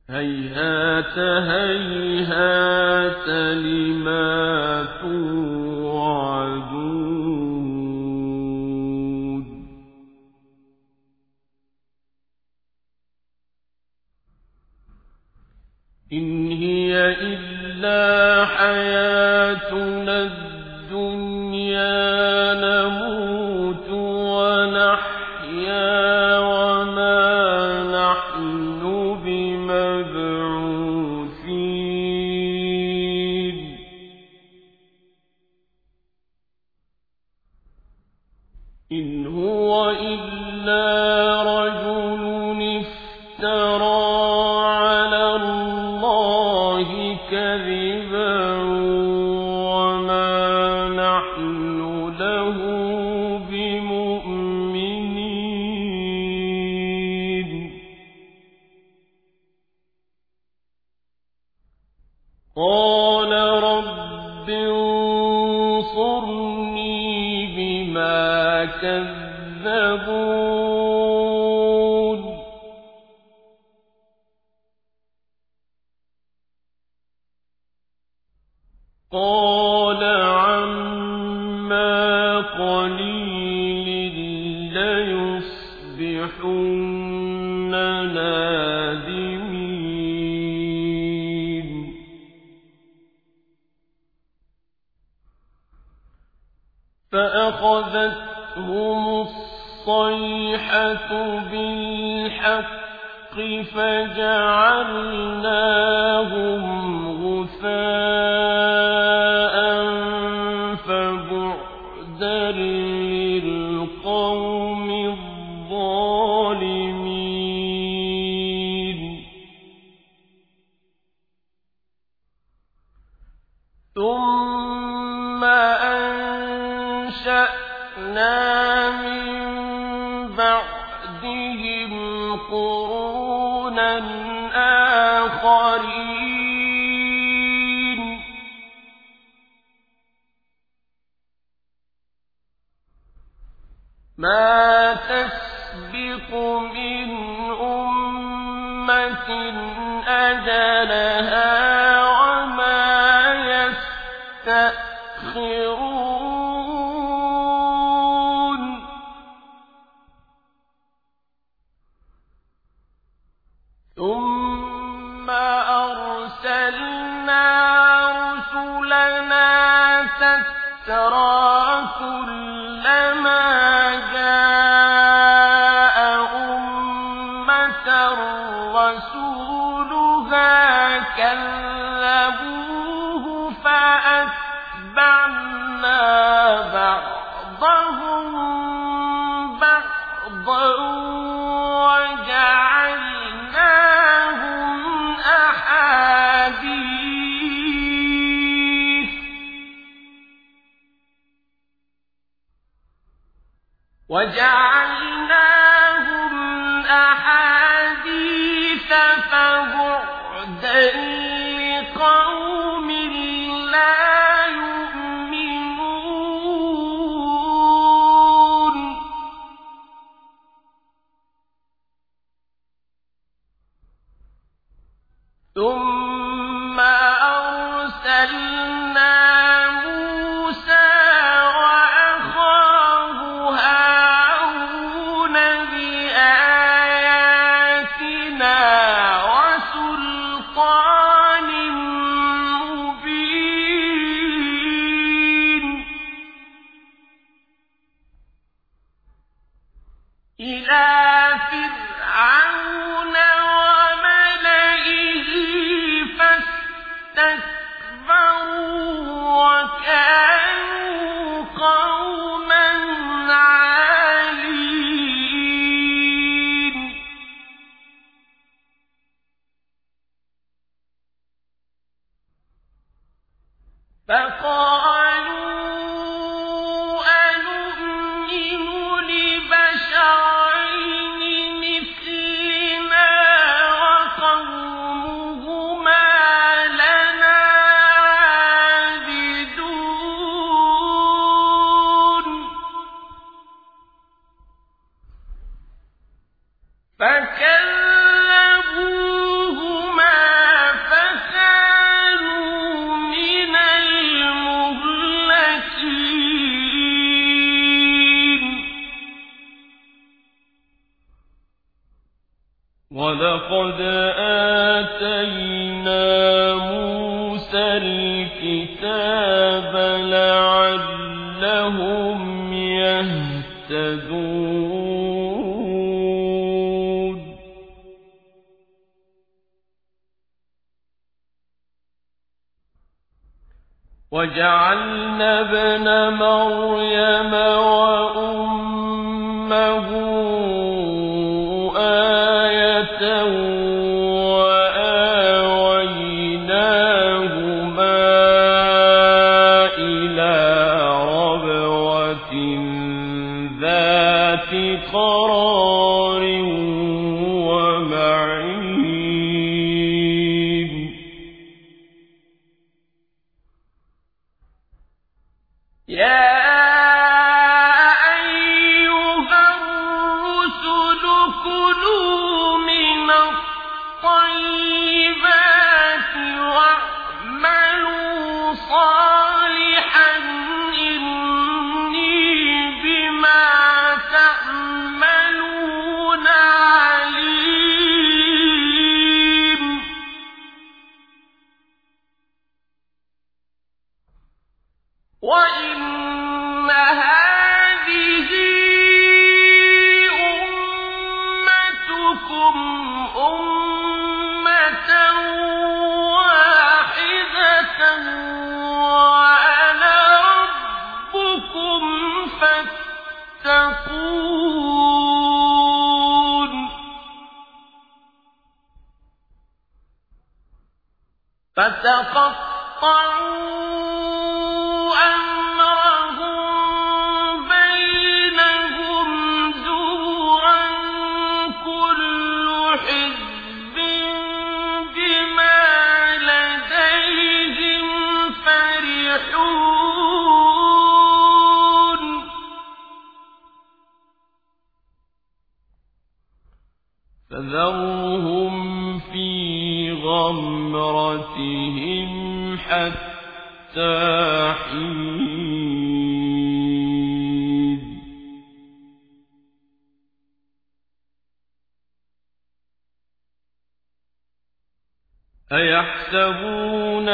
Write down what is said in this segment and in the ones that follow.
هيهات هيهات لما توعدون إن هي إلا حياتنا الدنيا نموت ونحيا وما نحن بمبعوثين إن هو إلا رجل افترى على الله كذبا وما نحن له بمؤمنين قال رب انصرني بما كذبون قال عما قليل ليصبحن نادمين فأخذتهم الصيحة بالحق فجعلناهم غثاء فبعدا للقوم الظالمين ثم أنشأنا من بعدهم قرونا آخرين ما تسبق من أمة أجلها وما يستأخرون ثم أرسلنا رسلنا تترى كلما جاء أمة رسولها كذبوه فأتبعنا بعضهم بعضا وجعلناهم أحاديث فبعدا لقوم لا يؤمنون ثم أرسلنا موسى وأخاه هارون بآياتنا وسلطان مبين إلى فرعون وملئه فاستكبروا وكانوا قوما عالين فقالوا أنؤمن لبشرين مثلنا وقومهما لنا عابدون فكذبوهما وَلَقَدْ آتَيْنَا مُوسَى الْكِتَابَ لَعَلَّهُمْ يَهْتَدُونَ وَجَعَلْنَا ابْنَ مَرْيَمَ وَأُمَّهُ آيَةً وَآوَيْنَاهُمَا إِلَى رَبْوَةٍ ذَاتِ قَرَارٍ وَمَعِينٍ وَإِنَّ هَٰذِهِ أُمَّتُكُمْ أُمَّةً وَاحِدَةً وَأَنَا رَبُّكُمْ فَاتَّقُونِ فَتَقَطَّعُوا فذرهم في غمرتهم حتى حين أيحسبون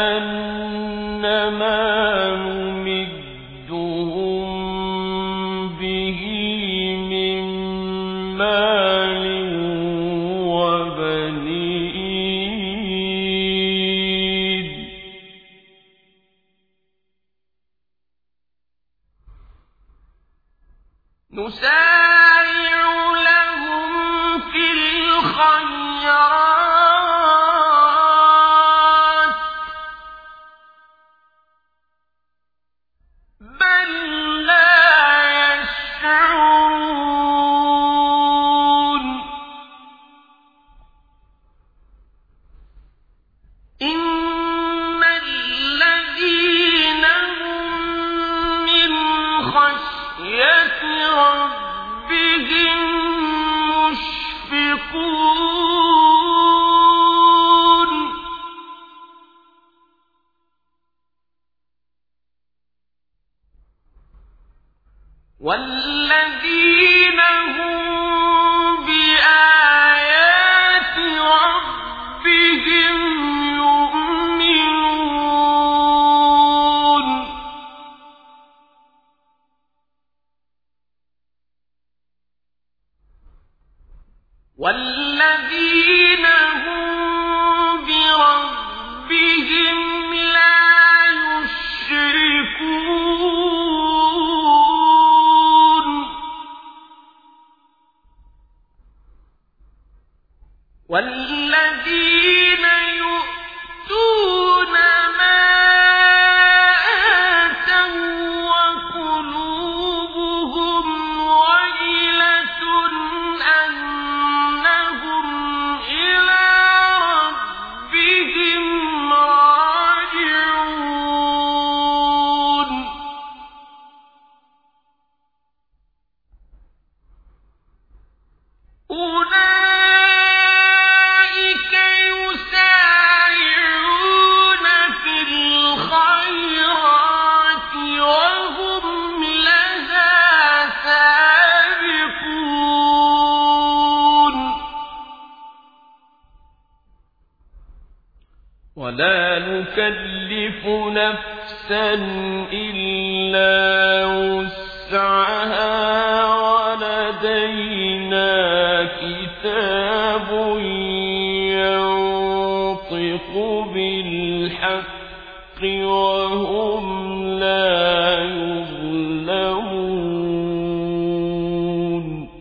أنما نمدهم به من مال وبنين نسارع لهم في الخيرات بل لا يشعرون إن الذين هم من خشية ربهم مشفقون والذين هم بآيات ربهم يؤمنون والذين هم بربهم لا يشركون والذين يؤتون ما آتوا وقلوبهم وجلة أنهم إلى ربهم راجعون أولئك يسارعون ولا نكلف نفسا إلا وسعها ولدينا كتاب ينطق بالحق وهم لا يظلمون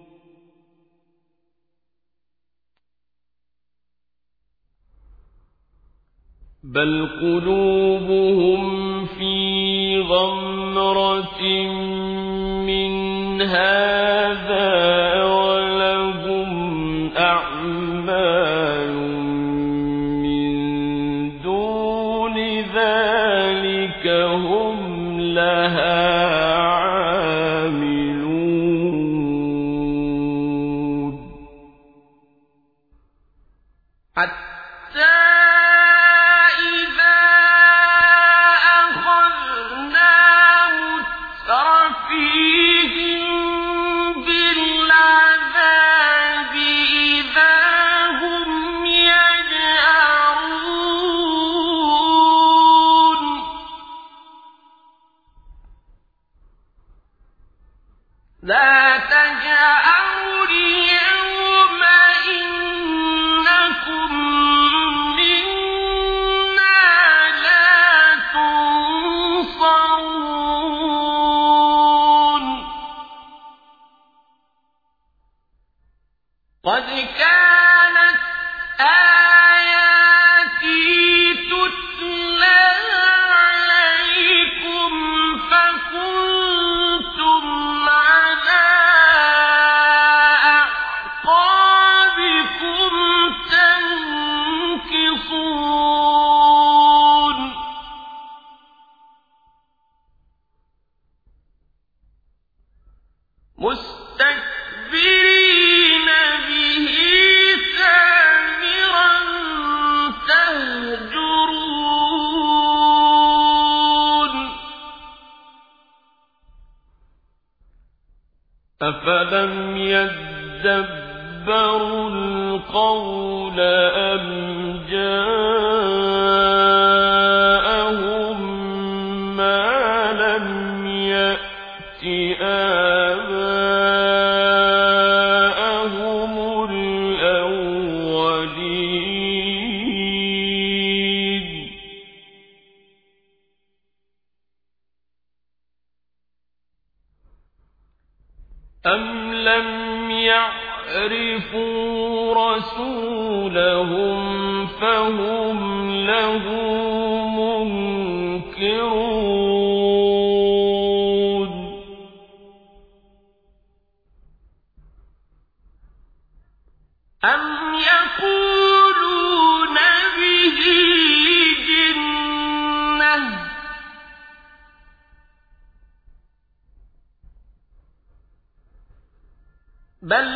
بل قلوبهم في غمرة من هذا ولهم أعمال من دون ذلك هم لها عاملون لا تجأروا اليوم إنكم منا لا تنصرون قد كانت آياتي تتلى عليكم فكنتم على أعقابكم تنكصون مستكبرين به سامرا تهجرون أفلم يدبروا القول أم جاءهم ما لم يأت آباءهم الأولين أم لم يعرفوا رسولهم فهم له منكرون أم يقولون به جنة بل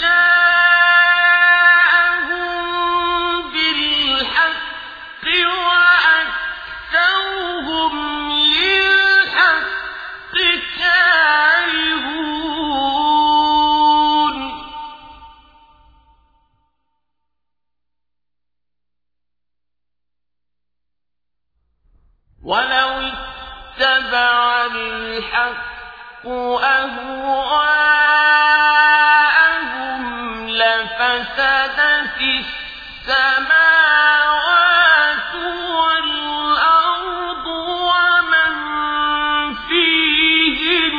جاءهم بالحق وأكثرهم للحق كارهون ولو اتبع الحق أهواءهم لفسدت السماوات والأرض ومن فيهن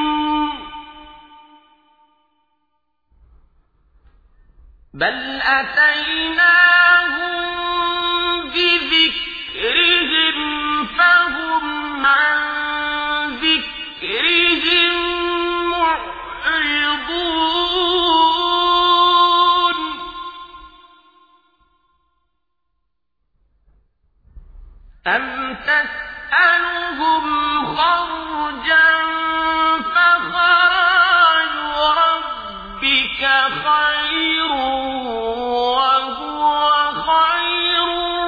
بل أتيناهم بذكرهم فهم عن ذكرهم معرضون أم تسألهم خرجا فخراج ربك خير وهو خير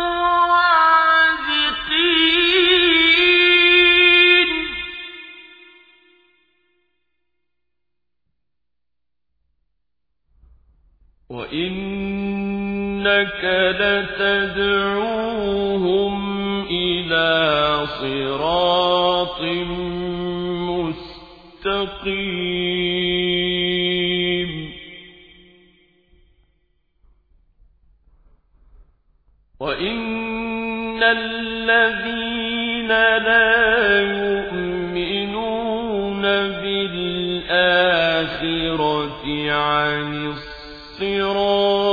الرازقين وإنك إنك لتدعوهم إلى صراط مستقيم وإن الذين لا يؤمنون بالآخرة عن الصراط